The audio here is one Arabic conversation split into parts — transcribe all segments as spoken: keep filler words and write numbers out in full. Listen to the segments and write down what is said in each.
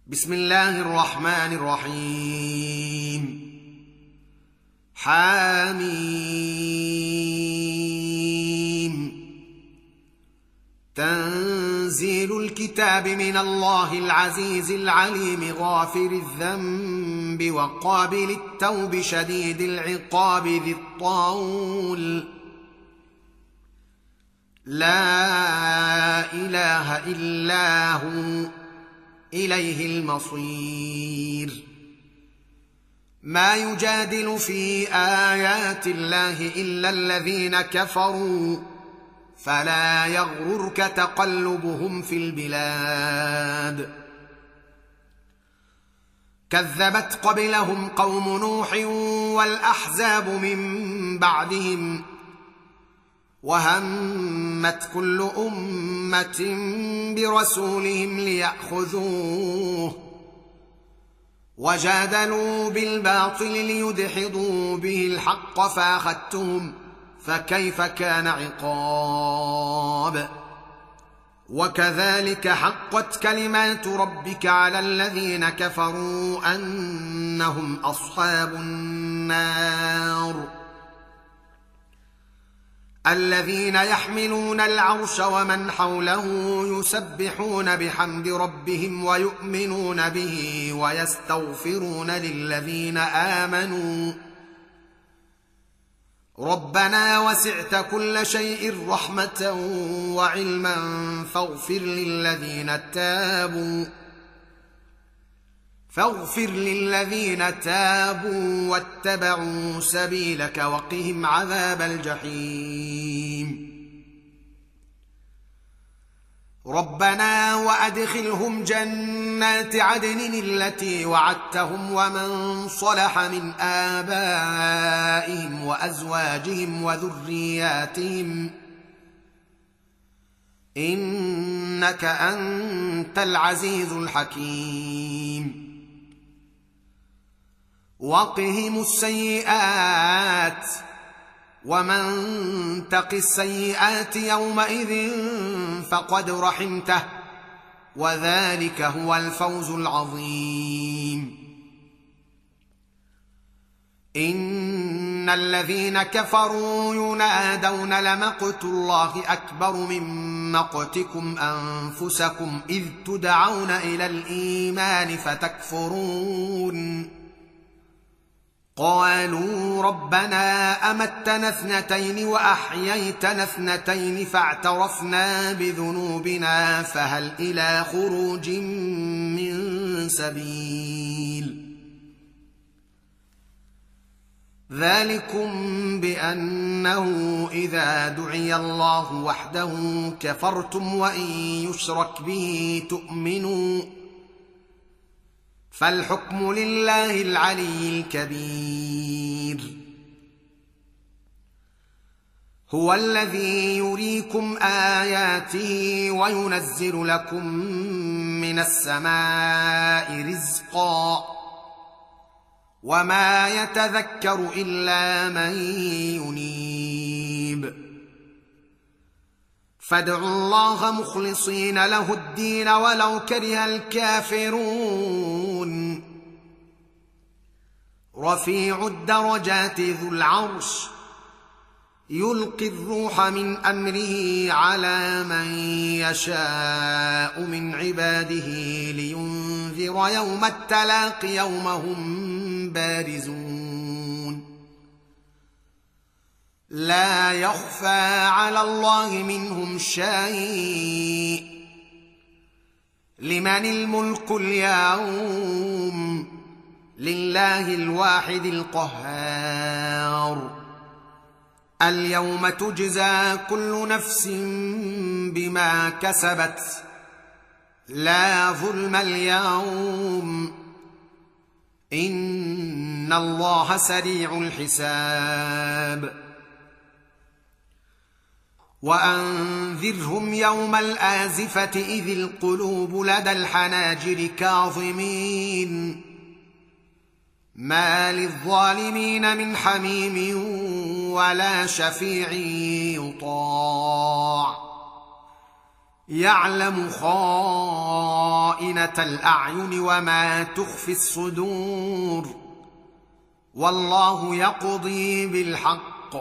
بسم الله الرحمن الرحيم. حاميم. تنزيل الكتاب من الله العزيز العليم غافر الذنب وقابل التوب شديد العقاب ذي الطول لا إله إلا هو إليه المصير. ما يجادل في آيات الله إلا الذين كفروا فلا يغررك تقلبهم في البلاد. كذبت قبلهم قوم نوح والأحزاب من بعدهم وهمت كل أمة برسولهم ليأخذوه وجادلوا بالباطل ليدحضوا به الحق فأخذتهم فكيف كان عقاب. وكذلك حقت كلمات ربك على الذين كفروا أنهم أصحاب النار الذين يحملون العرش ومن حوله يسبحون بحمد ربهم ويؤمنون به ويستغفرون للذين آمنوا ربنا وسعت كل شيء رحمة وعلما فاغفر للذين تابوا فاغفر للذين تابوا واتبعوا سبيلك وقهم عذاب الجحيم. ربنا وأدخلهم جنات عدن التي وعدتهم ومن صلح من آبائهم وأزواجهم وذرياتهم إنك أنت العزيز الحكيم. وقهم السيئات ومن تق السيئات يومئذ فقد رحمته وذلك هو الفوز العظيم. إن الذين كفروا ينادون لمقت الله أكبر من مقتكم أنفسكم إذ تدعون إلى الإيمان فتكفرون. قالوا ربنا أمتنا اثنتين وأحييتنا اثنتين فاعترفنا بذنوبنا فهل إلى خروج من سبيل. ذلكم بأنه إذا دعي الله وحده كفرتم وإن يشرك به تؤمنوا فالحكم لله العلي الكبير. هو الذي يريكم آياته وينزل لكم من السماء رزقا وما يتذكر إلا من ينيب. فادعوا الله مخلصين له الدين ولو كره الكافرون. رفيع الدرجات ذو العرش يلقي الروح من أمره على من يشاء من عباده لينذر يوم التلاق يوم هم بارزون. لا يخفى على الله منهم شيء. لمن الملك اليوم لله الواحد القهار. اليوم تجزى كل نفس بما كسبت لا ظلم اليوم إن الله سريع الحساب. وأنذرهم يوم الآزفة إذ القلوب لدى الحناجر كاظمين ما للظالمين من حميم ولا شفيع يطاع يعلم خائنة الأعين وما تخفي الصدور والله يقضي بالحق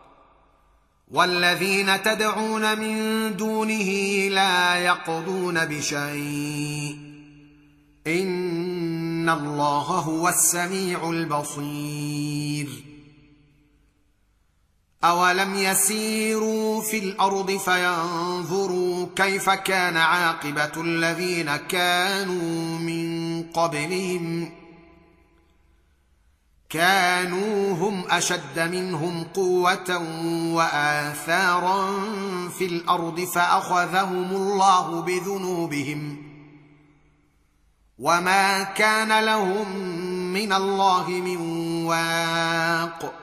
والذين تدعون من دونه لا يقضون بشيء إن الله هو السميع البصير أولم يسيروا في الأرض فينظروا كيف كان عاقبة الذين كانوا من قبلهم كانوا هم أشد منهم قوة وآثارا في الأرض فأخذهم الله بذنوبهم وما كان لهم من الله من واق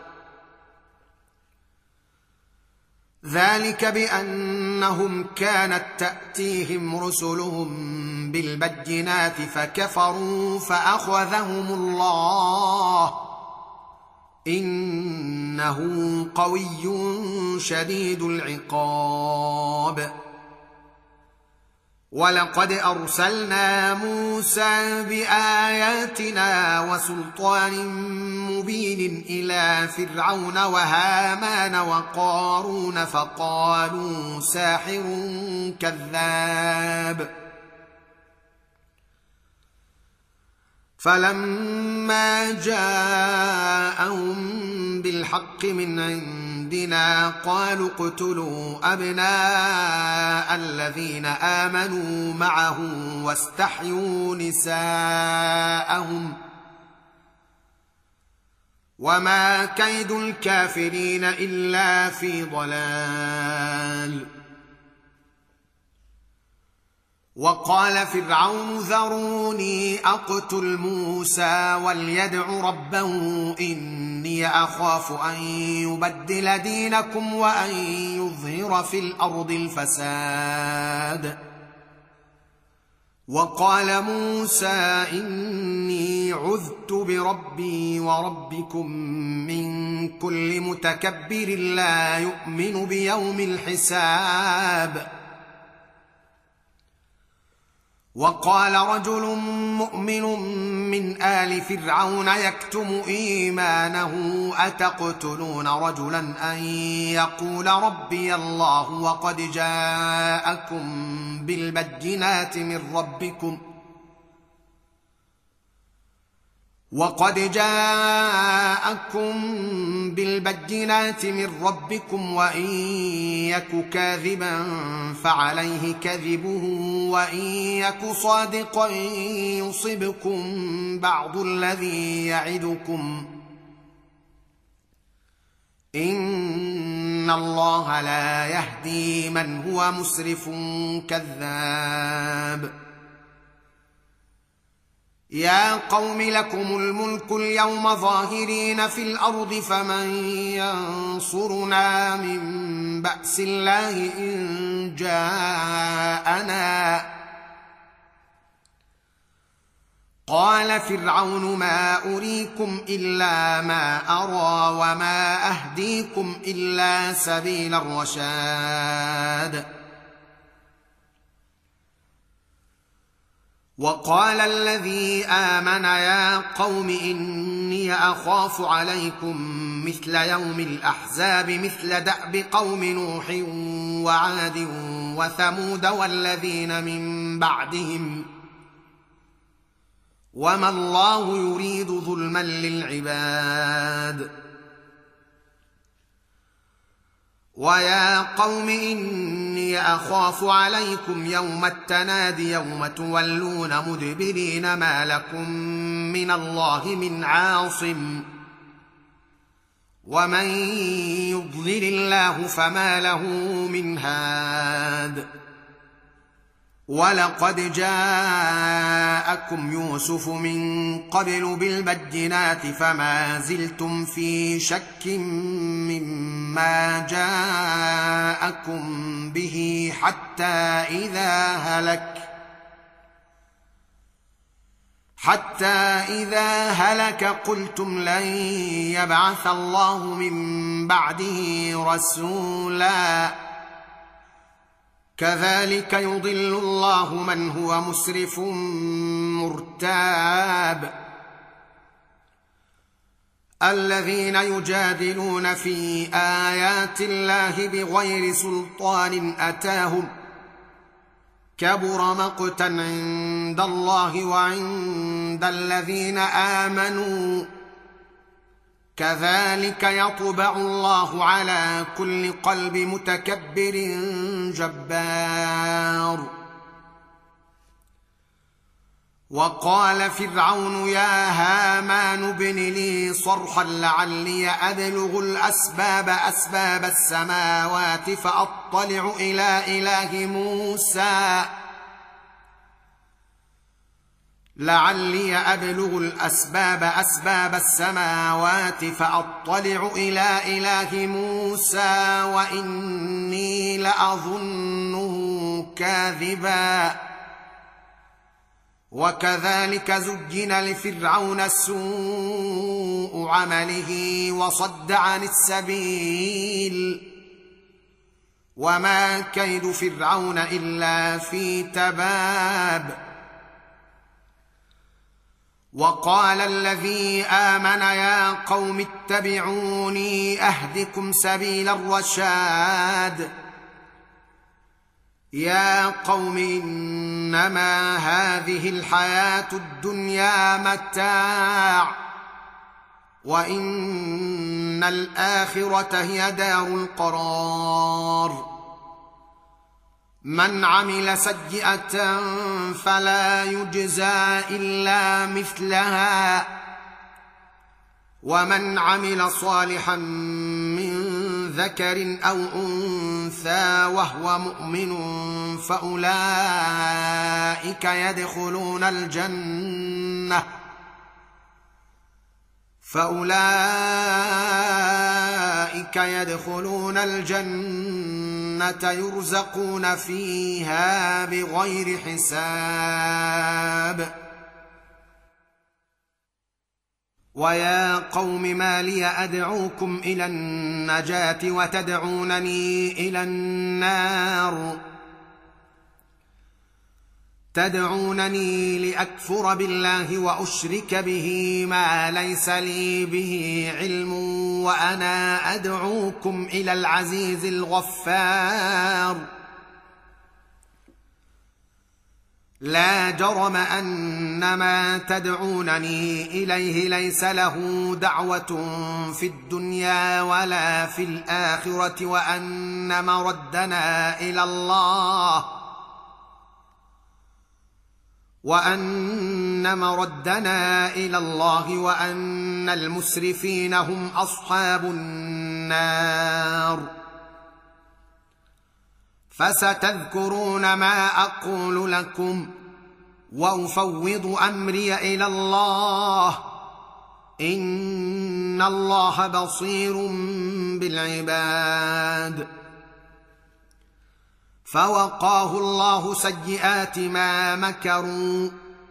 ذلك بأنهم كانت تأتيهم رسلهم بالبينات فكفروا فأخذهم الله إنه قوي شديد العقاب ولقد أرسلنا موسى بآياتنا وسلطان مبين إلى فرعون وهامان وقارون فقالوا ساحر كذاب فلما جاءهم بالحق من عندنا قالوا اقتلوا أبناء الذين آمنوا معه واستحيوا نساءهم وما كيد الكافرين إلا في ضلال وقال فرعون ذروني أقتل موسى وليدع ربه إني أخاف أن يبدل دينكم وأن يظهر في الأرض الفساد وقال موسى إني عذت بربي وربكم من كل متكبر لا يؤمن بيوم الحساب وقال رجل مؤمن من آل فرعون يكتم إيمانه أتقتلون رجلا أن يقول ربي الله وقد جاءكم بالبينات من ربكم وقد جاءكم بالبينات من ربكم وإن يك كاذبا فعليه كذبه وإن يك صادقا يصبكم بعض الذي يعدكم إن الله لا يهدي من هو مسرف كذاب يا قوم لكم الملك اليوم ظاهرين في الأرض فمن ينصرنا من بأس الله إن جاءنا قال فرعون ما أريكم إلا ما أرى وما أهديكم إلا سبيل الرشاد وقال الذي آمن يا قوم إني أخاف عليكم مثل يوم الأحزاب مثل دأب قوم نوح وعاد وثمود والذين من بعدهم وما الله يريد ظلما للعباد ويا قوم إني أخاف عليكم يوم التناد يوم تولون مدبرين ما لكم من الله من عاصم ومن يضلل الله فما له من هاد ولقد جاءكم يوسف من قبل بالبينات فما زلتم في شك مما جاءكم به حتى إذا هلك حتى إذا هلك قلتم لن يبعث الله من بعده رسولا كذلك يضل الله من هو مسرف مرتاب. الذين يجادلون في آيات الله بغير سلطان أتاهم كبر مقتا عند الله وعند الذين آمنوا كذلك يطبع الله على كل قلب متكبر جبار. وقال فرعون يا هامان ابن لي صرحا لعلي أبلغ الأسباب أسباب السماوات فأطلع إلى إله موسى لعلي أبلغ الأسباب أسباب السماوات فأطلع إلى إله موسى وإني لأظنه كاذبا. وكذلك زين لفرعون سوء عمله وصد عن السبيل وما كيد فرعون إلا في تباب. وقال الذي آمن يا قوم اتبعوني أهدكم سبيل الرشاد. يا قوم إنما هذه الحياة الدنيا متاع وإن الآخرة هي دار القرار. من عمل سيئة فلا يجزى إلا مثلها ومن عمل صالحا من ذكر أو أنثى وهو مؤمن فأولئك يدخلون الجنة فأولئك يدخلون الجنة يرزقون فيها بغير حساب. ويا قوم ما لي أدعوكم إلى النجاة وتدعونني إلى النار تدعونني لأكفر بالله وأشرك به ما ليس لي به علم وأنا أدعوكم إلى العزيز الغفار. لا جرم أن ما تدعونني إليه ليس له دعوة في الدنيا ولا في الآخرة وأن مردنا إلى الله وأن مردنا إلى الله وأن المسرفين هم أصحاب النار. فستذكرون ما أقول لكم وأفوض أمري إلى الله إن الله بصير بالعباد. فوقاه الله سيئات ما مكروا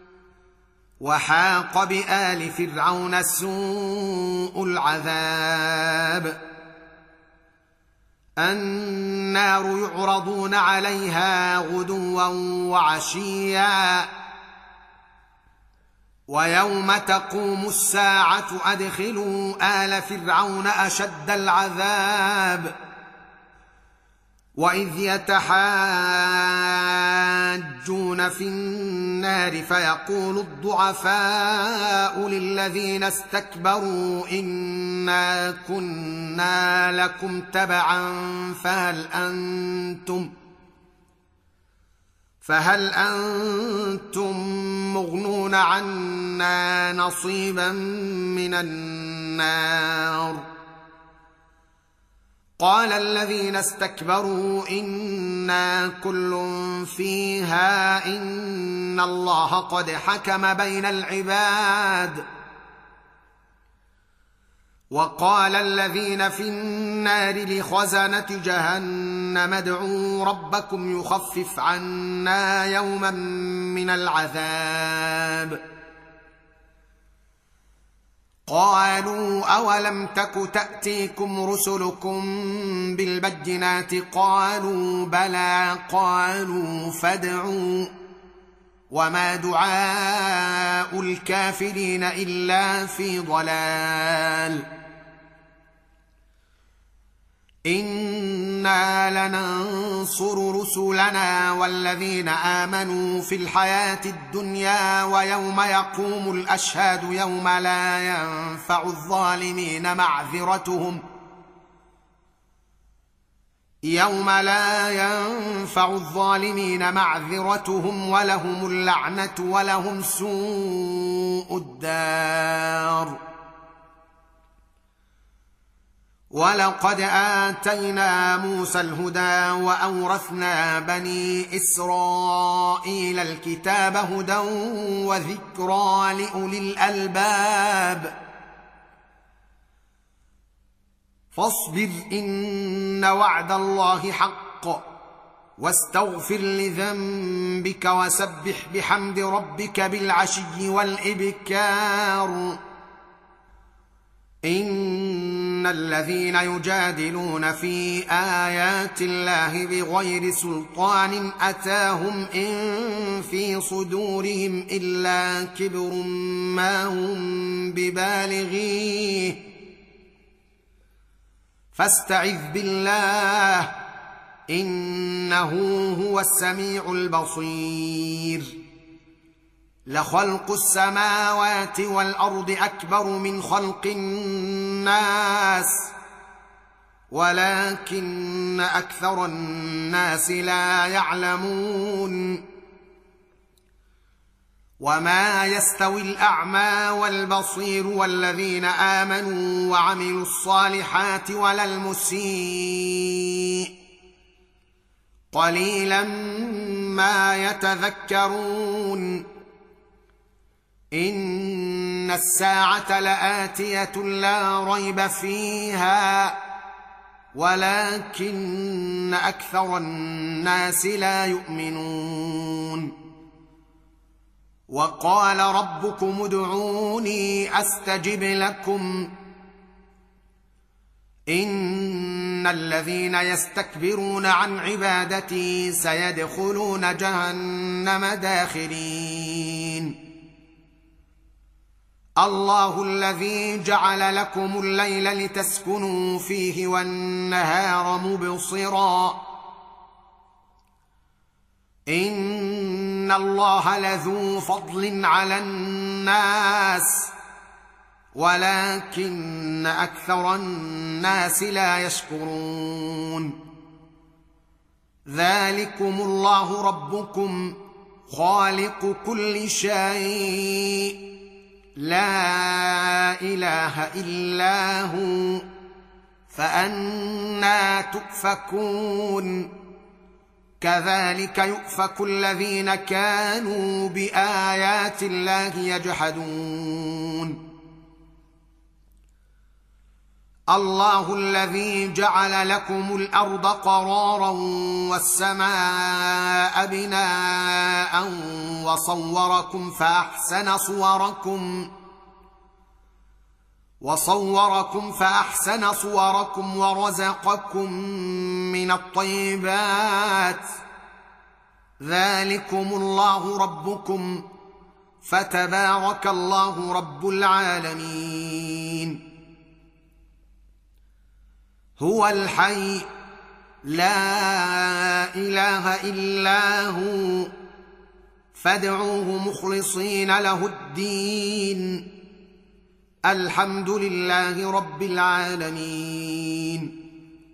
وحاق بآل فرعون سوء العذاب. النار يعرضون عليها غدوا وعشيا ويوم تقوم الساعة أدخلوا آل فرعون أشد العذاب. وإذ يتحاجون في النار فيقول الضعفاء للذين استكبروا إنا كنا لكم تبعا فهل أنتم فهل أنتم مغنون عنا نصيبا من النار. قال الذين استكبروا إنا كل فيها إن الله قد حكم بين العباد. وقال الذين في النار لخزنة جهنم ادعوا ربكم يخفف عنا يوما من العذاب. قالوا أولم تك تأتيكم رسلكم بالبينات قالوا بلى قالوا فادعوا وما دعاء الكافرين إلا في ضلال إنا لننصر رسلنا والذين آمنوا في الحياة الدنيا ويوم يقوم الأشهاد يوم لا ينفع الظالمين معذرتهم يوم لا ينفع الظالمين معذرتهم ولهم اللعنة ولهم سوء الدار ولقد آتينا موسى الهدى وأورثنا بني إسرائيل الكتاب هدى وذكرى لأولي الألباب فاصبر إن وعد الله حق واستغفر لذنبك وسبح بحمد ربك بالعشي والإبكار إن الذين يجادلون في آيات الله بغير سلطان أتاهم إن في صدورهم إلا كبر ما هم ببالغيه فاستعذ بالله إنه هو السميع البصير لخلق السماوات والأرض أكبر من خلق الناس ولكن أكثر الناس لا يعلمون وما يستوي الأعمى والبصير والذين آمنوا وعملوا الصالحات ولا المسيء قليلا ما يتذكرون إن الساعة لآتية لا ريب فيها ولكن أكثر الناس لا يؤمنون وقال ربكم ادعوني أستجب لكم إن الذين يستكبرون عن عبادتي سيدخلون جهنم داخرين الله الذي جعل لكم الليل لتسكنوا فيه والنهار مبصرا إن الله لذو فضل على الناس ولكن أكثر الناس لا يشكرون ذلكم الله ربكم خالق كل شيء لا إله إلا هو فأنى تؤفكون كذلك يؤفك الذين كانوا بآيات الله يجحدون الله الذي جعل لكم الأرض قرارا والسماء بناء وصوركم فأحسن صوركم وصوركم فأحسن صوركم ورزقكم من الطيبات ذلكم الله ربكم فتبارك الله رب العالمين هو الحي لا إله إلا هو فادعوه مخلصين له الدين الحمد لله رب العالمين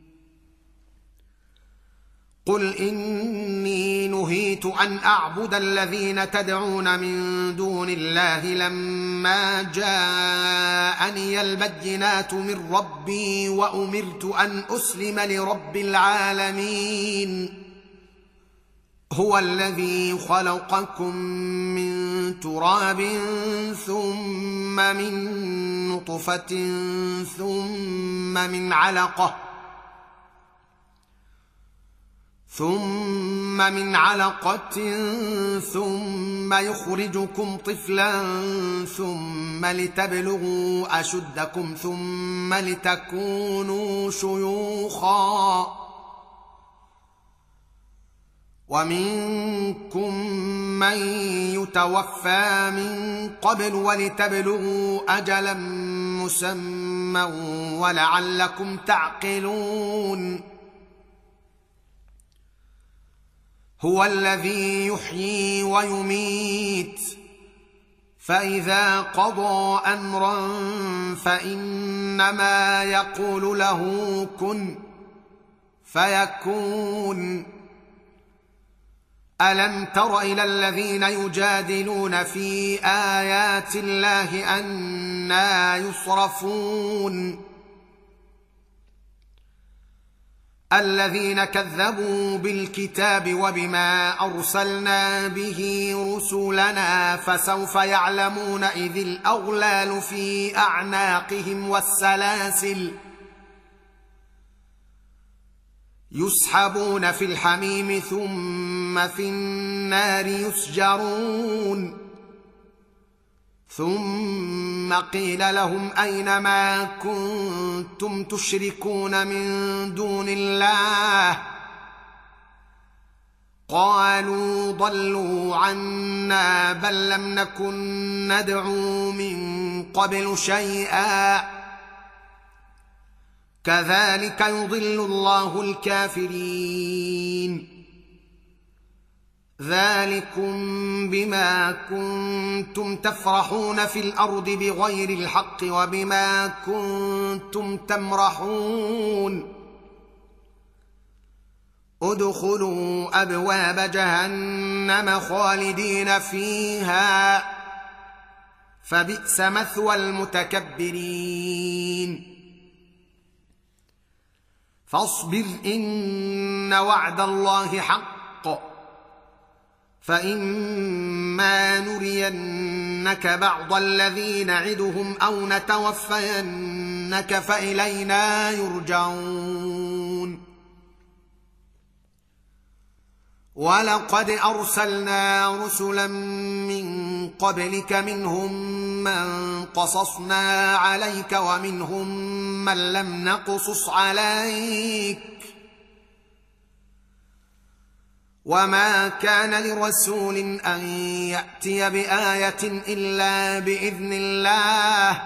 قل إني نهيت أن أعبد الذين تدعون من دون الله لما جاءني البينات من ربي وأمرت أن أسلم لرب العالمين هو الذي خلقكم من تراب ثم من نطفة ثم من علقة ثم من علقة ثم يخرجكم طفلا ثم لتبلغوا أشدكم ثم لتكونوا شيوخا ومنكم من يتوفى من قبل ولتبلغوا أجلا مسمى ولعلكم تعقلون هو الذي يحيي ويميت فإذا قضى أمرا فإنما يقول له كن فيكون ألم تر إلى الذين يجادلون في آيات الله أنى يصرفون الذين كذبوا بالكتاب وبما أرسلنا به رسلنا فسوف يعلمون إذ الأغلال في أعناقهم والسلاسل يسحبون في الحميم ثم في النار يسجرون ثم قيل لهم أين ما كنتم تشركون من دون الله قالوا ضلوا عنا بل لم نكن ندعو من قبل شيئا كذلك يضل الله الكافرين ذلكم بما كنتم تفرحون في الأرض بغير الحق وبما كنتم تمرحون ادخلوا أبواب جهنم خالدين فيها فبئس مثوى المتكبرين فاصبر إن وعد الله حق فإما نرينك بعض الذي نعدهم أو نتوفينك فإلينا يرجعون ولقد أرسلنا رسلا من قبلك منهم من قصصنا عليك ومنهم من لم نقصص عليك وما كان لرسول أن يأتي بآية إلا بإذن الله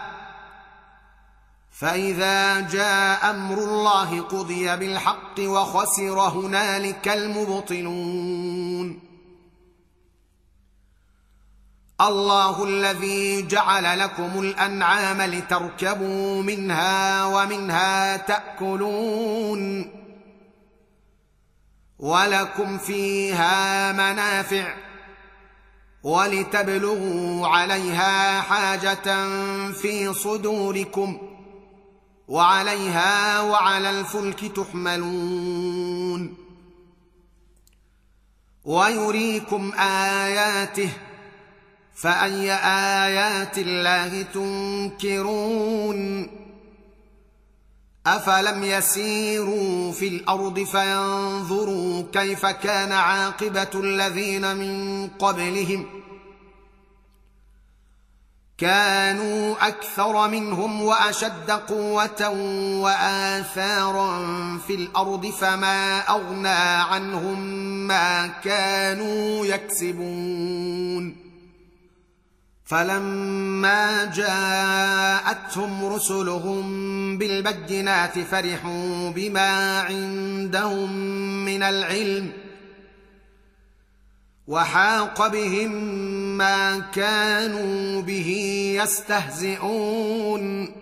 فإذا جاء أمر الله قضي بالحق وخسر هنالك المبطلون الله الذي جعل لكم الأنعام لتركبوا منها ومنها تأكلون ولكم فيها منافع ولتبلغوا عليها حاجة في صدوركم وعليها وعلى الفلك تحملون ويريكم آياته فأي آيات الله تنكرون أفلم يسيروا في الأرض فينظروا كيف كان عاقبة الذين من قبلهم كانوا أكثر منهم وأشد قوة وآثارا في الأرض فما أغنى عنهم ما كانوا يكسبون فلما جاءتهم رسلهم بالبينات فرحوا بما عندهم من العلم وحاق بهم ما كانوا به يستهزئون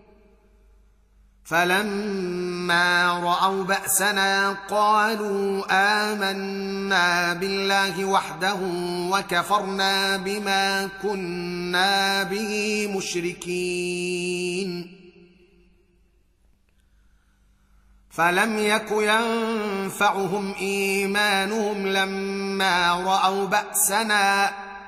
فلما رأوا بأسنا قالوا آمنا بالله وحده وكفرنا بما كنا به مشركين فلم يك ينفعهم إيمانهم لما رأوا بأسنا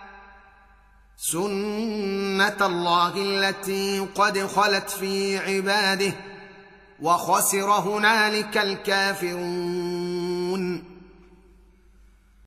سنة الله التي قد خلت في عباده وخسر هنالك الكافرون